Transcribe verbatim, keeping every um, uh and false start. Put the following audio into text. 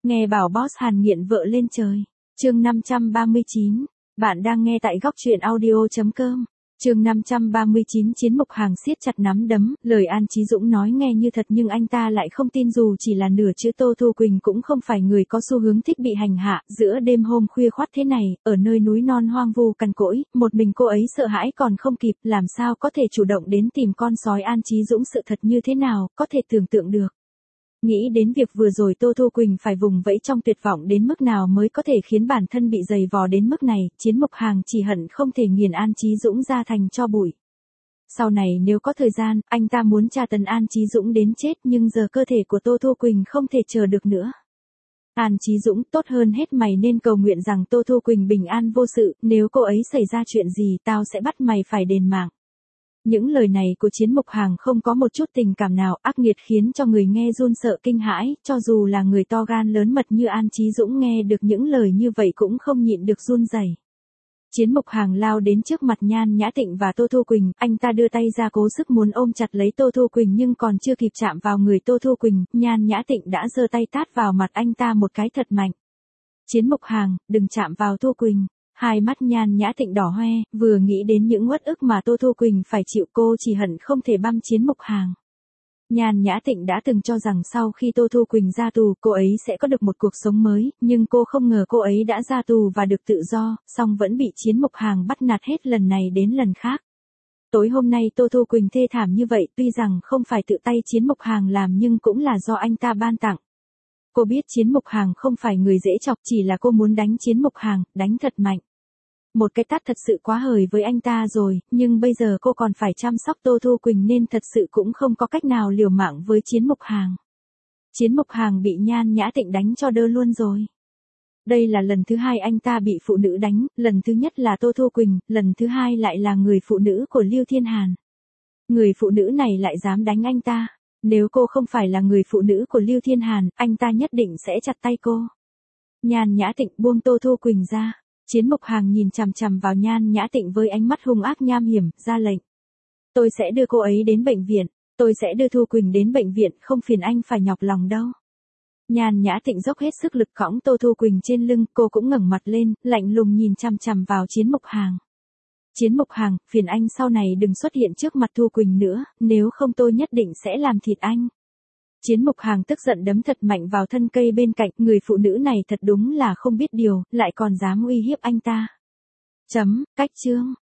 Nghe bảo boss Hàn nghiện vợ lên trời. Chương năm trăm ba mươi chín. Bạn đang nghe tại góc truyện audio chấm com. Chương năm trăm ba mươi chín. Chiến Mục Hàng siết chặt nắm đấm, lời An Chí Dũng nói nghe như thật nhưng anh ta lại không tin dù chỉ là nửa chữ. Tô Thu Quỳnh cũng không phải người có xu hướng thích bị hành hạ, giữa đêm hôm khuya khoắt thế này, ở nơi núi non hoang vu cằn cỗi, một mình cô ấy sợ hãi còn không kịp, làm sao có thể chủ động đến tìm con sói. An Chí Dũng sự thật như thế nào, có thể tưởng tượng được. Nghĩ đến việc vừa rồi Tô Thu Quỳnh phải vùng vẫy trong tuyệt vọng đến mức nào mới có thể khiến bản thân bị dày vò đến mức này, Chiến Mục Hàng chỉ hận không thể nghiền An Chí Dũng ra thành tro bụi. Sau này nếu có thời gian, anh ta muốn tra tấn An Chí Dũng đến chết nhưng giờ cơ thể của Tô Thu Quỳnh không thể chờ được nữa. An Chí Dũng, tốt hơn hết mày nên cầu nguyện rằng Tô Thu Quỳnh bình an vô sự, nếu cô ấy xảy ra chuyện gì tao sẽ bắt mày phải đền mạng. Những lời này của Chiến Mục Hàng không có một chút tình cảm nào, ác nghiệt khiến cho người nghe run sợ kinh hãi, cho dù là người to gan lớn mật như An Chí Dũng nghe được những lời như vậy cũng không nhịn được run rẩy. Chiến Mục Hàng lao đến trước mặt Nhan Nhã Tịnh và Tô Thu Quỳnh, anh ta đưa tay ra cố sức muốn ôm chặt lấy Tô Thu Quỳnh nhưng còn chưa kịp chạm vào người Tô Thu Quỳnh, Nhan Nhã Tịnh đã giơ tay tát vào mặt anh ta một cái thật mạnh. Chiến Mục Hàng, đừng chạm vào Thu Quỳnh. Hai mắt Nhan Nhã Tịnh đỏ hoe, vừa nghĩ đến những uất ức mà Tô Thu Quỳnh phải chịu cô chỉ hận không thể băm Chiến Mục Hàng. Nhan Nhã Tịnh đã từng cho rằng sau khi Tô Thu Quỳnh ra tù cô ấy sẽ có được một cuộc sống mới, nhưng cô không ngờ cô ấy đã ra tù và được tự do, song vẫn bị Chiến Mục Hàng bắt nạt hết lần này đến lần khác. Tối hôm nay Tô Thu Quỳnh thê thảm như vậy tuy rằng không phải tự tay Chiến Mục Hàng làm nhưng cũng là do anh ta ban tặng. Cô biết Chiến Mục Hàng không phải người dễ chọc, chỉ là cô muốn đánh Chiến Mục Hàng, đánh thật mạnh. Một cái tát thật sự quá hời với anh ta rồi, nhưng bây giờ cô còn phải chăm sóc Tô Thu Quỳnh nên thật sự cũng không có cách nào liều mạng với Chiến Mục Hàng. Chiến Mục Hàng bị Nhan Nhã Tịnh đánh cho đơ luôn rồi. Đây là lần thứ hai anh ta bị phụ nữ đánh, lần thứ nhất là Tô Thu Quỳnh, lần thứ hai lại là người phụ nữ của Lưu Thiên Hàn. Người phụ nữ này lại dám đánh anh ta. Nếu cô không phải là người phụ nữ của Lưu Thiên Hàn, anh ta nhất định sẽ chặt tay cô. Nhan Nhã Tịnh buông Tô Thu Quỳnh ra. Chiến Mục Hàng nhìn chằm chằm vào Nhan Nhã Tịnh với ánh mắt hung ác nham hiểm, ra lệnh. Tôi sẽ đưa cô ấy đến bệnh viện, tôi sẽ đưa Thu Quỳnh đến bệnh viện, không phiền anh phải nhọc lòng đâu. Nhan Nhã Tịnh dốc hết sức lực cõng Tô Thu Quỳnh trên lưng, cô cũng ngẩng mặt lên, lạnh lùng nhìn chằm chằm vào Chiến Mục Hàng. Chiến Mục Hàng, phiền anh sau này đừng xuất hiện trước mặt Thu Quỳnh nữa, nếu không tôi nhất định sẽ làm thịt anh. Chiến Mục Hàng tức giận đấm thật mạnh vào thân cây bên cạnh, người phụ nữ này thật đúng là không biết điều, lại còn dám uy hiếp anh ta. Chấm, cách chương.